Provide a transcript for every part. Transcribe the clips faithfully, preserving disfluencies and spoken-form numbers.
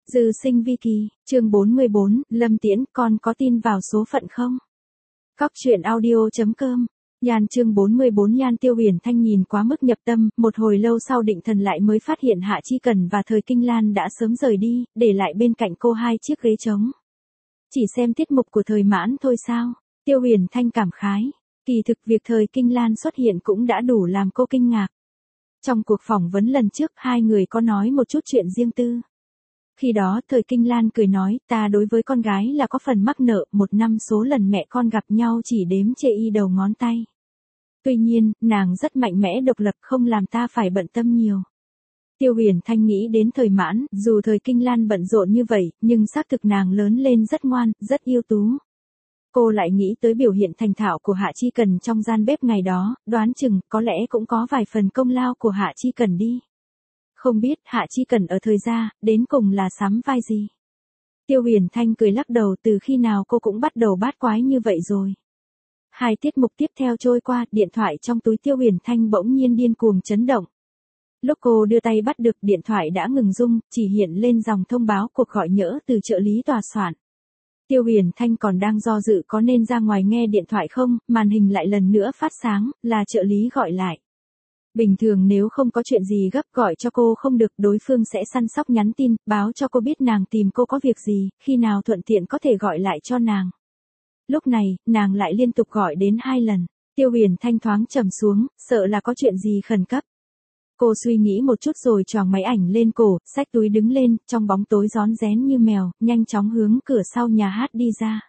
Dư sinh vi kỳ, chương bốn mươi bốn, Lâm Tiễn, con có tin vào số phận không? Cóc truyện audio chấm com. Nhan chương bốn mươi bốn. Nhan Tiêu Huyền Thanh nhìn quá mức nhập tâm, một hồi lâu sau định thần lại mới phát hiện Hạ Chi Cần và Thời Kinh Lan đã sớm rời đi, để lại bên cạnh cô hai chiếc ghế trống. Chỉ xem tiết mục của Thời Mãn thôi sao? Tiêu Huyền Thanh cảm khái. Kỳ thực việc Thời Kinh Lan xuất hiện cũng đã đủ làm cô kinh ngạc. Trong cuộc phỏng vấn lần trước, hai người có nói một chút chuyện riêng tư. Khi đó Thời Kinh Lan cười nói, ta đối với con gái là có phần mắc nợ, một năm số lần mẹ con gặp nhau chỉ đếm chê y đầu ngón tay. Tuy nhiên, nàng rất mạnh mẽ độc lập, không làm ta phải bận tâm nhiều. Tiêu Huyền Thanh nghĩ đến Thời Mãn, dù Thời Kinh Lan bận rộn như vậy, nhưng xác thực nàng lớn lên rất ngoan, rất yêu tú. Cô lại nghĩ tới biểu hiện thành thạo của Hạ Chi Cần trong gian bếp ngày đó, đoán chừng, có lẽ cũng có vài phần công lao của Hạ Chi Cần đi. Không biết Hạ Chi Cần ở Thời gia, đến cùng là sắm vai gì? Tiêu Huyền Thanh cười lắc đầu, từ khi nào cô cũng bắt đầu bát quái như vậy rồi. Hai tiết mục tiếp theo trôi qua, điện thoại trong túi Tiêu Huyền Thanh bỗng nhiên điên cuồng chấn động. Lúc cô đưa tay bắt được, điện thoại đã ngừng rung, chỉ hiện lên dòng thông báo cuộc gọi nhỡ từ trợ lý tòa soạn. Tiêu Huyền Thanh còn đang do dự có nên ra ngoài nghe điện thoại không, màn hình lại lần nữa phát sáng, là trợ lý gọi lại. Bình thường nếu không có chuyện gì gấp gọi cho cô không được, đối phương sẽ săn sóc nhắn tin, báo cho cô biết nàng tìm cô có việc gì, khi nào thuận tiện có thể gọi lại cho nàng. Lúc này, nàng lại liên tục gọi đến hai lần, Tiêu Huyền Thanh thoáng trầm xuống, sợ là có chuyện gì khẩn cấp. Cô suy nghĩ một chút rồi choàng máy ảnh lên cổ, xách túi đứng lên, trong bóng tối rón rén như mèo, nhanh chóng hướng cửa sau nhà hát đi ra.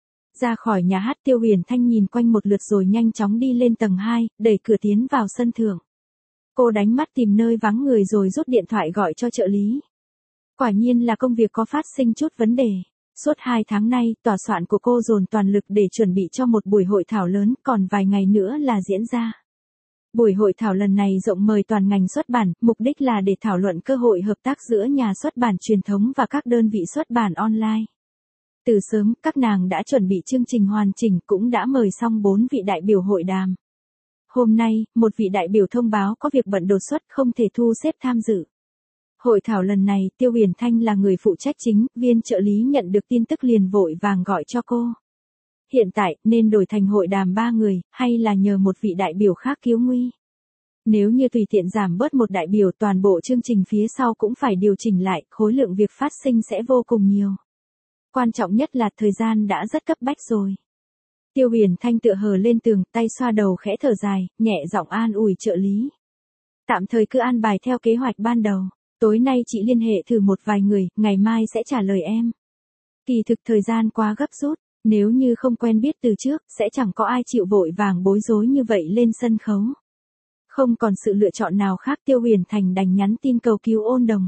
Ra khỏi nhà hát, Tiêu Huyền Thanh nhìn quanh một lượt rồi nhanh chóng đi lên tầng hai, đẩy cửa tiến vào sân thượng. Cô đánh mắt tìm nơi vắng người rồi rút điện thoại gọi cho trợ lý. Quả nhiên là công việc có phát sinh chút vấn đề. Suốt hai tháng nay, tòa soạn của cô dồn toàn lực để chuẩn bị cho một buổi hội thảo lớn, còn vài ngày nữa là diễn ra. Buổi hội thảo lần này rộng mời toàn ngành xuất bản, mục đích là để thảo luận cơ hội hợp tác giữa nhà xuất bản truyền thống và các đơn vị xuất bản online. Từ sớm, các nàng đã chuẩn bị chương trình hoàn chỉnh, cũng đã mời xong bốn vị đại biểu hội đàm. Hôm nay, một vị đại biểu thông báo có việc bận đột xuất không thể thu xếp tham dự. Hội thảo lần này, Tiêu Huyền Thanh là người phụ trách chính, viên trợ lý nhận được tin tức liền vội vàng gọi cho cô. Hiện tại, nên đổi thành hội đàm ba người, hay là nhờ một vị đại biểu khác cứu nguy? Nếu như tùy tiện giảm bớt một đại biểu, toàn bộ chương trình phía sau cũng phải điều chỉnh lại, khối lượng việc phát sinh sẽ vô cùng nhiều. Quan trọng nhất là thời gian đã rất cấp bách rồi. Tiêu Huyền Thanh tựa hờ lên tường, tay xoa đầu khẽ thở dài, nhẹ giọng an ủi trợ lý. Tạm thời cứ an bài theo kế hoạch ban đầu, tối nay chị liên hệ thử một vài người, ngày mai sẽ trả lời em. Kỳ thực thời gian quá gấp rút, nếu như không quen biết từ trước, sẽ chẳng có ai chịu vội vàng bối rối như vậy lên sân khấu. Không còn sự lựa chọn nào khác, Tiêu Huyền Thành đành nhắn tin cầu cứu Ôn Đồng.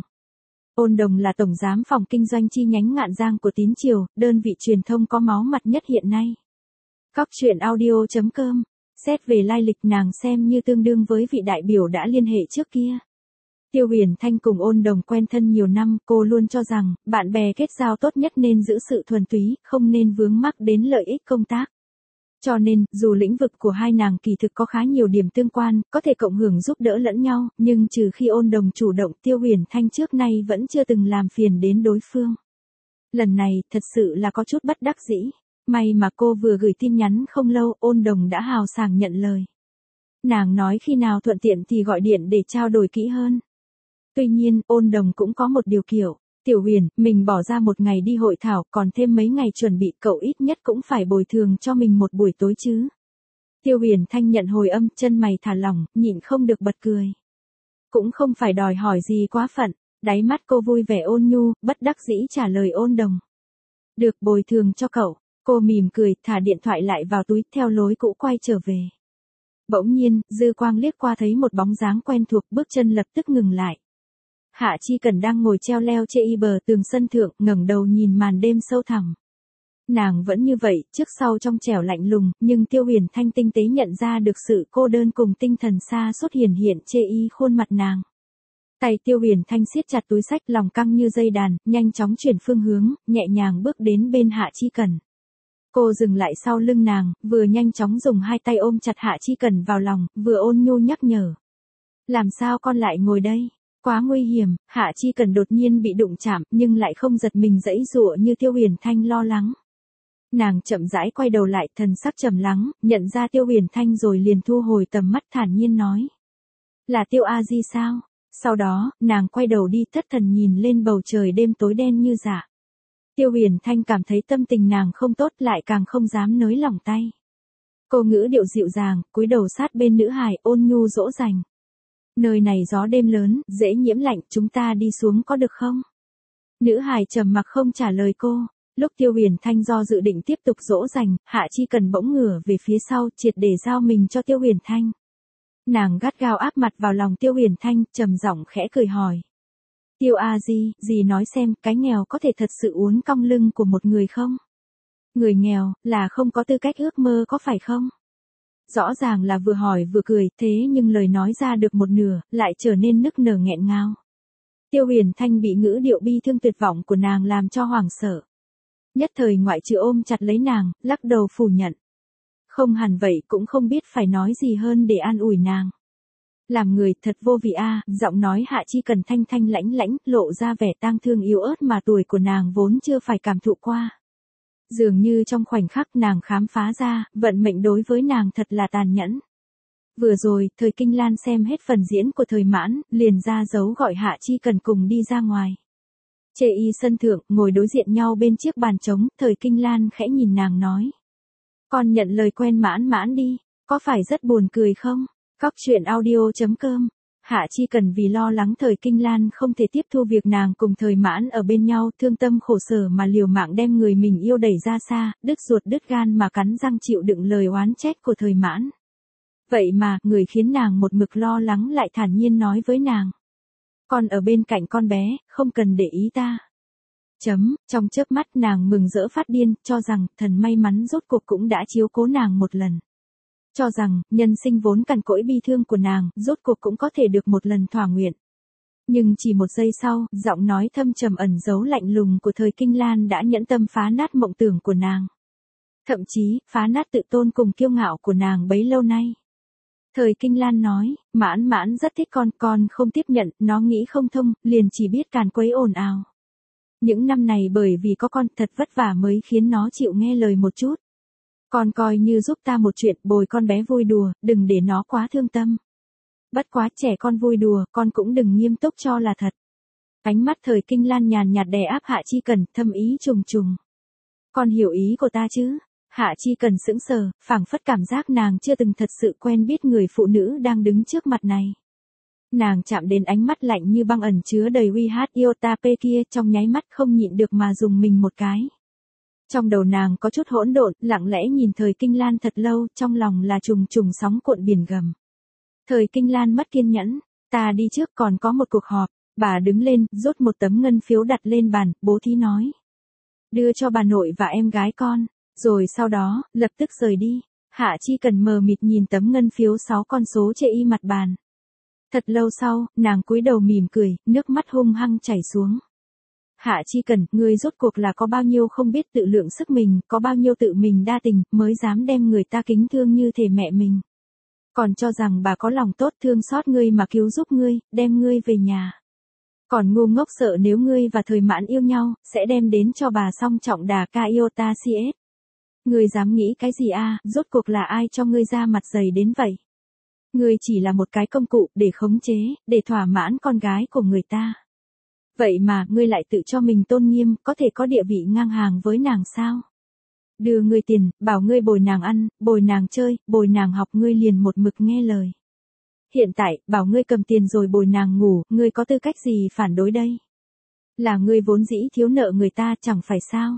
Ôn Đồng là tổng giám phòng kinh doanh chi nhánh Ngạn Giang của Tín Triều, đơn vị truyền thông có máu mặt nhất hiện nay. Cóc truyện audio chấm com. Xét về lai lịch, nàng xem như tương đương với vị đại biểu đã liên hệ trước kia. Tiêu Huyền Thanh cùng Ôn Đồng quen thân nhiều năm, cô luôn cho rằng, bạn bè kết giao tốt nhất nên giữ sự thuần túy, không nên vướng mắc đến lợi ích công tác. Cho nên, dù lĩnh vực của hai nàng kỳ thực có khá nhiều điểm tương quan, có thể cộng hưởng giúp đỡ lẫn nhau, nhưng trừ khi Ôn Đồng chủ động, Tiêu Huyền Thanh trước nay vẫn chưa từng làm phiền đến đối phương. Lần này, thật sự là có chút bất đắc dĩ. May mà cô vừa gửi tin nhắn không lâu, Ôn Đồng đã hào sảng nhận lời. Nàng nói khi nào thuận tiện thì gọi điện để trao đổi kỹ hơn. Tuy nhiên, Ôn Đồng cũng có một điều kiểu, Tiểu Huyền, mình bỏ ra một ngày đi hội thảo, còn thêm mấy ngày chuẩn bị, cậu ít nhất cũng phải bồi thường cho mình một buổi tối chứ. Tiêu Huyền Thanh nhận hồi âm, chân mày thả lỏng, nhịn không được bật cười. Cũng không phải đòi hỏi gì quá phận, đáy mắt cô vui vẻ ôn nhu, bất đắc dĩ trả lời Ôn Đồng. Được, bồi thường cho cậu. Cô mỉm cười, thả điện thoại lại vào túi, theo lối cũ quay trở về. Bỗng nhiên, dư quang liếc qua thấy một bóng dáng quen thuộc, bước chân lập tức ngừng lại. Hạ Chi Cần đang ngồi treo leo trên y bờ tường sân thượng, ngẩng đầu nhìn màn đêm sâu thẳm. Nàng vẫn như vậy, trước sau trong trẻo lạnh lùng, nhưng Tiêu Huyền Thanh tinh tế nhận ra được sự cô đơn cùng tinh thần xa suốt hiển hiện chê y khuôn mặt nàng. Tay Tiêu Huyền Thanh siết chặt túi xách, lòng căng như dây đàn, nhanh chóng chuyển phương hướng, nhẹ nhàng bước đến bên Hạ Chi Cần. Cô dừng lại sau lưng nàng, vừa nhanh chóng dùng hai tay ôm chặt Hạ Chi Cần vào lòng, vừa ôn nhu nhắc nhở. Làm sao con lại ngồi đây? Quá nguy hiểm, Hạ Chi Cần đột nhiên bị đụng chạm, nhưng lại không giật mình giãy giụa như Tiêu Huyền Thanh lo lắng. Nàng chậm rãi quay đầu lại, thần sắc trầm lắng, nhận ra Tiêu Huyền Thanh rồi liền thu hồi tầm mắt thản nhiên nói. Là Tiêu A Di sao? Sau đó, nàng quay đầu đi thất thần nhìn lên bầu trời đêm tối đen như dạ. Tiêu Huyền Thanh cảm thấy tâm tình nàng không tốt, lại càng không dám nới lỏng tay. Cô ngữ điệu dịu dàng, cúi đầu sát bên nữ hài, ôn nhu dỗ dành. Nơi này gió đêm lớn, dễ nhiễm lạnh, chúng ta đi xuống có được không? Nữ hài trầm mặc không trả lời cô. Lúc Tiêu Huyền Thanh do dự định tiếp tục dỗ dành, Hạ Chi Cần bỗng ngửa về phía sau, triệt để giao mình cho Tiêu Huyền Thanh. Nàng gắt gao áp mặt vào lòng Tiêu Huyền Thanh, trầm giọng khẽ cười hỏi. Tiêu A Di, dì nói xem, cái nghèo có thể thật sự uốn cong lưng của một người không? Người nghèo, là không có tư cách ước mơ có phải không? Rõ ràng là vừa hỏi vừa cười, thế nhưng lời nói ra được một nửa, lại trở nên nức nở nghẹn ngào. Tiêu Huyền Thanh bị ngữ điệu bi thương tuyệt vọng của nàng làm cho hoảng sợ. Nhất thời ngoại trừ ôm chặt lấy nàng, lắc đầu phủ nhận. Không hẳn vậy, cũng không biết phải nói gì hơn để an ủi nàng. Làm người thật vô vị a, giọng nói Hạ Chi Cần thanh thanh lãnh lãnh, lộ ra vẻ tang thương yếu ớt mà tuổi của nàng vốn chưa phải cảm thụ qua. Dường như trong khoảnh khắc nàng khám phá ra, vận mệnh đối với nàng thật là tàn nhẫn. Vừa rồi, Thời Kinh Lan xem hết phần diễn của Thời Mãn, liền ra dấu gọi Hạ Chi Cần cùng đi ra ngoài. Chê y sân thượng, ngồi đối diện nhau bên chiếc bàn trống, Thời Kinh Lan khẽ nhìn nàng nói. Con nhận lời quen Mãn Mãn đi, có phải rất buồn cười không? Cóc truyện audio chấm com. Hạ Chi Cần vì lo lắng Thời Kinh Lan không thể tiếp thu việc nàng cùng Thời Mãn ở bên nhau, thương tâm khổ sở mà liều mạng đem người mình yêu đẩy ra xa, đứt ruột đứt gan mà cắn răng chịu đựng lời oán trách của Thời Mãn. Vậy mà, người khiến nàng một mực lo lắng lại thản nhiên nói với nàng. Con ở bên cạnh con bé, không cần để ý ta. Chấm, trong chớp mắt nàng mừng rỡ phát điên, cho rằng, thần may mắn rốt cuộc cũng đã chiếu cố nàng một lần. Cho rằng, nhân sinh vốn cằn cỗi bi thương của nàng, rốt cuộc cũng có thể được một lần thỏa nguyện. Nhưng chỉ một giây sau, giọng nói thâm trầm ẩn giấu lạnh lùng của Thời Kinh Lan đã nhẫn tâm phá nát mộng tưởng của nàng. Thậm chí, phá nát tự tôn cùng kiêu ngạo của nàng bấy lâu nay. Thời Kinh Lan nói, Mãn Mãn rất thích con, con không tiếp nhận, nó nghĩ không thông, liền chỉ biết càn quấy ồn ào. Những năm này bởi vì có con thật vất vả mới khiến nó chịu nghe lời một chút. Con coi như giúp ta một chuyện, bồi con bé vui đùa, đừng để nó quá thương tâm. Bất quá trẻ con vui đùa, con cũng đừng nghiêm túc cho là thật. Ánh mắt Thời Kinh Lan nhàn nhạt đè áp Hạ Chi Cần, thâm ý trùng trùng. Con hiểu ý của ta chứ? Hạ Chi Cần sững sờ, phảng phất cảm giác nàng chưa từng thật sự quen biết người phụ nữ đang đứng trước mặt này. Nàng chạm đến ánh mắt lạnh như băng ẩn chứa đầy uy hát Iotape kia, trong nháy mắt không nhịn được mà dùng mình một cái. Trong đầu nàng có chút hỗn độn, lặng lẽ nhìn Thời Kinh Lan thật lâu, trong lòng là trùng trùng sóng cuộn biển gầm. Thời Kinh Lan mất kiên nhẫn, ta đi trước, còn có một cuộc họp. Bà đứng lên, rút một tấm ngân phiếu đặt lên bàn, bố thí nói. Đưa cho bà nội và em gái con, rồi sau đó, lập tức rời đi. Hạ Chi Cần mờ mịt nhìn tấm ngân phiếu sáu con số chê y mặt bàn. Thật lâu sau, nàng cúi đầu mỉm cười, nước mắt hung hăng chảy xuống. Hạ Chi Cần, ngươi rốt cuộc là có bao nhiêu không biết tự lượng sức mình, có bao nhiêu tự mình đa tình, mới dám đem người ta kính thương như thể mẹ mình. Còn cho rằng bà có lòng tốt thương xót ngươi mà cứu giúp ngươi, đem ngươi về nhà. Còn ngu ngốc sợ nếu ngươi và Thời Mãn yêu nhau, sẽ đem đến cho bà song trọng đà ca iota cs. Ngươi dám nghĩ cái gì a? Rốt cuộc là ai cho ngươi ra mặt dày đến vậy? Ngươi chỉ là một cái công cụ để khống chế, để thỏa mãn con gái của người ta. Vậy mà, ngươi lại tự cho mình tôn nghiêm, có thể có địa vị ngang hàng với nàng sao? Đưa ngươi tiền, bảo ngươi bồi nàng ăn, bồi nàng chơi, bồi nàng học, ngươi liền một mực nghe lời. Hiện tại, bảo ngươi cầm tiền rồi bồi nàng ngủ, ngươi có tư cách gì phản đối đây? Là ngươi vốn dĩ thiếu nợ người ta chẳng phải sao?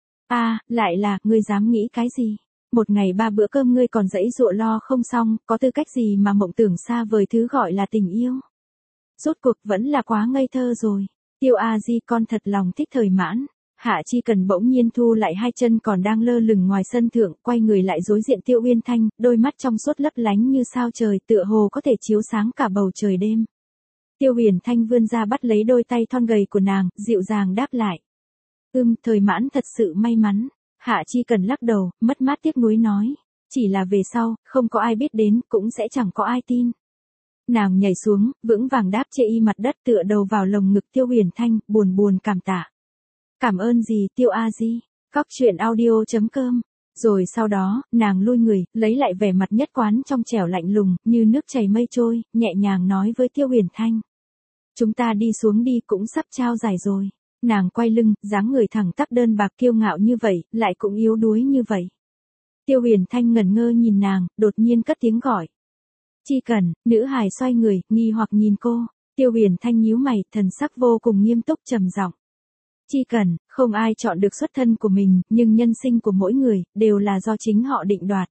À, lại là, ngươi dám nghĩ cái gì? Một ngày ba bữa cơm ngươi còn dãy dụa lo không xong, có tư cách gì mà mộng tưởng xa vời thứ gọi là tình yêu? Rốt cuộc vẫn là quá ngây thơ rồi. Tiêu A Di, con thật lòng thích Thời Mãn. Hạ Chi Cần bỗng nhiên thu lại hai chân còn đang lơ lửng ngoài sân thượng, quay người lại đối diện Tiêu Uyên Thanh, đôi mắt trong suốt lấp lánh như sao trời, tựa hồ có thể chiếu sáng cả bầu trời đêm. Tiêu Huyền Thanh vươn ra bắt lấy đôi tay thon gầy của nàng, dịu dàng đáp lại. Ưm, Thời Mãn thật sự may mắn. Hạ Chi Cần lắc đầu, mất mát tiếc nuối nói. Chỉ là về sau, không có ai biết đến, cũng sẽ chẳng có ai tin. Nàng nhảy xuống, vững vàng đáp chê y mặt đất tựa đầu vào lồng ngực Tiêu Huyền Thanh, buồn buồn cảm tạ. Cảm ơn gì Tiêu A Di, Cóc truyện audio.com. Rồi sau đó, nàng lui người, lấy lại vẻ mặt nhất quán trong trẻo lạnh lùng, như nước chảy mây trôi, nhẹ nhàng nói với Tiêu Huyền Thanh. Chúng ta đi xuống đi, cũng sắp trao giải rồi. Nàng quay lưng, dáng người thẳng tắp đơn bạc kiêu ngạo như vậy, lại cũng yếu đuối như vậy. Tiêu Huyền Thanh ngẩn ngơ nhìn nàng, đột nhiên cất tiếng gọi. Chi Cần. Nữ hài xoay người, nghi hoặc nhìn cô. Tiêu Huyền Thanh nhíu mày, thần sắc vô cùng nghiêm túc trầm giọng. Chi Cần, không ai chọn được xuất thân của mình, nhưng nhân sinh của mỗi người, đều là do chính họ định đoạt.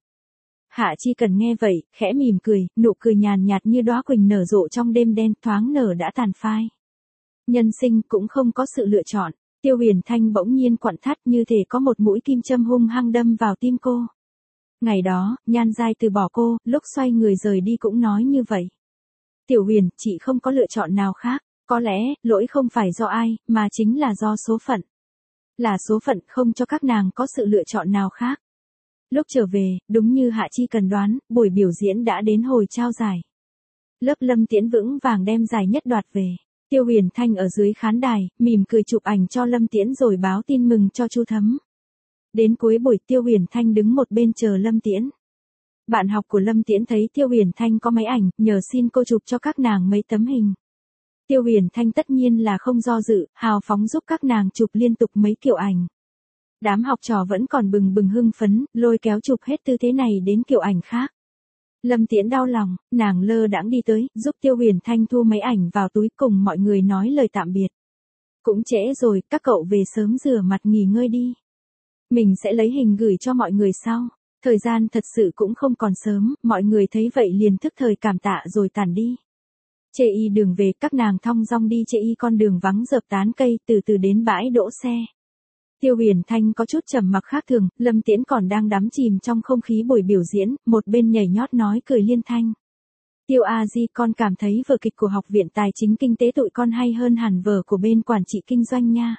Hạ Chi Cần nghe vậy, khẽ mỉm cười, nụ cười nhàn nhạt như đóa quỳnh nở rộ trong đêm đen, thoáng nở đã tàn phai. Nhân sinh cũng không có sự lựa chọn. Tiêu Huyền Thanh bỗng nhiên quặn thắt như thể có một mũi kim châm hung hăng đâm vào tim cô. Ngày đó, Nhan Giai từ bỏ cô, lúc xoay người rời đi cũng nói như vậy. Tiểu Huyền, chị không có lựa chọn nào khác, có lẽ, lỗi không phải do ai, mà chính là do số phận. Là số phận không cho các nàng có sự lựa chọn nào khác. Lúc trở về, đúng như Hạ Chi Cần đoán, buổi biểu diễn đã đến hồi trao giải. Lớp Lâm Tiễn vững vàng đem giải nhất đoạt về. Tiêu Huyền Thanh ở dưới khán đài, mỉm cười chụp ảnh cho Lâm Tiễn rồi báo tin mừng cho Chu Thấm. Đến cuối buổi Tiêu Huyền Thanh đứng một bên chờ Lâm Tiễn. Bạn học của Lâm Tiễn thấy Tiêu Huyền Thanh có máy ảnh, nhờ xin cô chụp cho các nàng mấy tấm hình. Tiêu Huyền Thanh tất nhiên là không do dự, hào phóng giúp các nàng chụp liên tục mấy kiểu ảnh. Đám học trò vẫn còn bừng bừng hưng phấn, lôi kéo chụp hết tư thế này đến kiểu ảnh khác. Lâm Tiễn đau lòng, nàng lơ đãng đi tới, giúp Tiêu Huyền Thanh thu mấy ảnh vào túi cùng mọi người nói lời tạm biệt. Cũng trễ rồi, các cậu về sớm rửa mặt nghỉ ngơi đi. Mình sẽ lấy hình gửi cho mọi người sau. Thời gian thật sự cũng không còn sớm, mọi người thấy vậy liền thức thời cảm tạ rồi tản đi. Chê y đường về, các nàng thong dong đi chê y con đường vắng rợp tán cây, từ từ đến bãi đỗ xe. Tiêu Huyền Thanh có chút trầm mặc khác thường, Lâm Tiễn còn đang đắm chìm trong không khí buổi biểu diễn, một bên nhảy nhót nói cười liên thanh. Tiêu A Di, con cảm thấy vở kịch của Học viện Tài chính Kinh tế tụi con hay hơn hẳn vở của bên quản trị kinh doanh nha.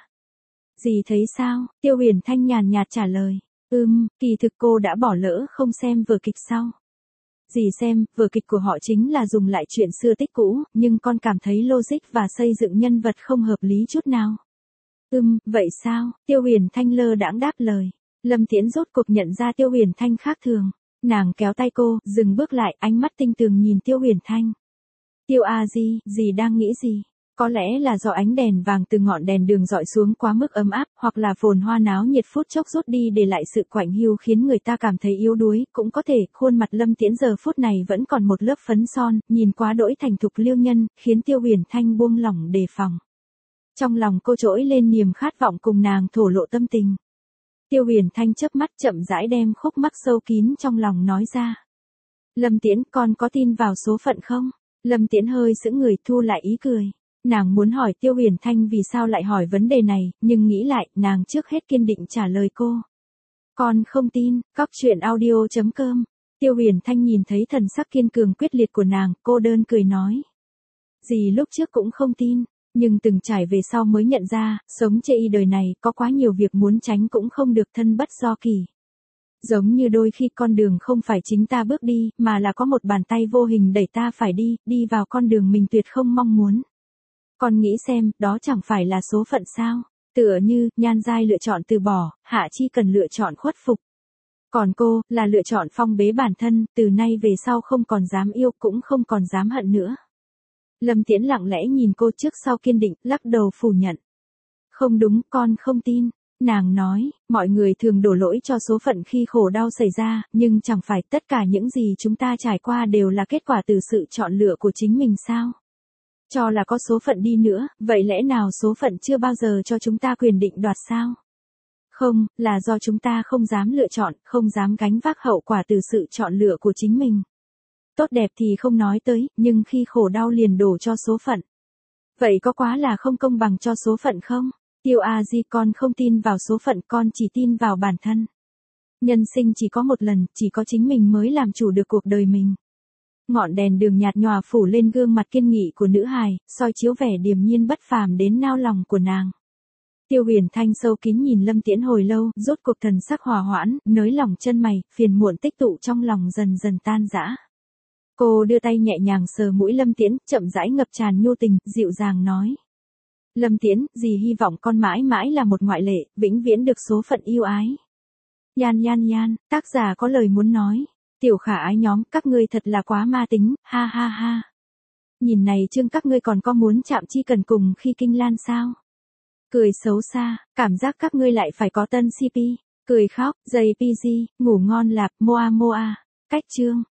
Dì thấy sao? Tiêu Huyền Thanh nhàn nhạt trả lời. Ừm, kỳ thực cô đã bỏ lỡ không xem vở kịch sau. Dì xem, vở kịch của họ chính là dùng lại chuyện xưa tích cũ, nhưng con cảm thấy logic và xây dựng nhân vật không hợp lý chút nào. Ừm, vậy sao? Tiêu Huyền Thanh lơ đãng đáp lời. Lâm Tiễn rốt cuộc nhận ra Tiêu Huyền Thanh khác thường. Nàng kéo tay cô, dừng bước lại, ánh mắt tinh tường nhìn Tiêu Huyền Thanh. Tiêu A Di, dì đang nghĩ gì? Có lẽ là do ánh đèn vàng từ ngọn đèn đường dọi xuống quá mức ấm áp, hoặc là phồn hoa náo nhiệt phút chốc rút đi để lại sự quạnh hiu khiến người ta cảm thấy yếu đuối, cũng có thể, khuôn mặt Lâm Tiễn giờ phút này vẫn còn một lớp phấn son, nhìn quá đỗi thành thục liêu nhân, khiến Tiêu Huyền Thanh buông lỏng đề phòng. Trong lòng cô trỗi lên niềm khát vọng cùng nàng thổ lộ tâm tình. Tiêu Huyền Thanh chớp mắt chậm rãi đem khúc mắc sâu kín trong lòng nói ra. Lâm Tiễn, con có tin vào số phận không? Lâm Tiễn hơi sững người thu lại ý cười. Nàng muốn hỏi Tiêu Huyền Thanh vì sao lại hỏi vấn đề này, nhưng nghĩ lại, nàng trước hết kiên định trả lời cô. Con không tin, Cóc truyện audio.com. Tiêu Huyền Thanh nhìn thấy thần sắc kiên cường quyết liệt của nàng, cô đơn cười nói. Dì lúc trước cũng không tin, nhưng từng trải về sau mới nhận ra, sống chê y đời này, có quá nhiều việc muốn tránh cũng không được, thân bất do kỳ. Giống như đôi khi con đường không phải chính ta bước đi, mà là có một bàn tay vô hình đẩy ta phải đi, đi vào con đường mình tuyệt không mong muốn. Con nghĩ xem, đó chẳng phải là số phận sao? Tựa như, Nhan Giai lựa chọn từ bỏ, Hạ Chi Cần lựa chọn khuất phục. Còn cô, là lựa chọn phong bế bản thân, từ nay về sau không còn dám yêu, cũng không còn dám hận nữa. Lâm Tiễn lặng lẽ nhìn cô trước sau kiên định, lắc đầu phủ nhận. Không đúng, con không tin. Nàng nói, mọi người thường đổ lỗi cho số phận khi khổ đau xảy ra, nhưng chẳng phải tất cả những gì chúng ta trải qua đều là kết quả từ sự chọn lựa của chính mình sao? Cho là có số phận đi nữa, vậy lẽ nào số phận chưa bao giờ cho chúng ta quyền định đoạt sao? Không, là do chúng ta không dám lựa chọn, không dám gánh vác hậu quả từ sự chọn lựa của chính mình. Tốt đẹp thì không nói tới, nhưng khi khổ đau liền đổ cho số phận. Vậy có quá là không công bằng cho số phận không? Tiêu A Di, con không tin vào số phận, con chỉ tin vào bản thân. Nhân sinh chỉ có một lần, chỉ có chính mình mới làm chủ được cuộc đời mình. Ngọn đèn đường nhạt nhòa phủ lên gương mặt kiên nghị của nữ hài, soi chiếu vẻ điềm nhiên bất phàm đến nao lòng của nàng. Tiêu Huyền Thanh sâu kín nhìn Lâm Tiễn hồi lâu, rốt cuộc thần sắc hòa hoãn, nới lỏng chân mày, phiền muộn tích tụ trong lòng dần dần tan rã. Cô đưa tay nhẹ nhàng sờ mũi Lâm Tiễn, chậm rãi ngập tràn nhu tình, dịu dàng nói. Lâm Tiễn, dì hy vọng con mãi mãi là một ngoại lệ, vĩnh viễn được số phận yêu ái. Nhan nhan nhan, tác giả có lời muốn nói. Tiểu khả ái nhóm, các ngươi thật là quá ma tính, ha ha ha. Nhìn này chương các ngươi còn có muốn chạm chi cần cùng khi kinh lan sao? Cười xấu xa, cảm giác các ngươi lại phải có tân xê pê. Cười khóc, giày pê giê, ngủ ngon lạp, moa moa. Cách chương.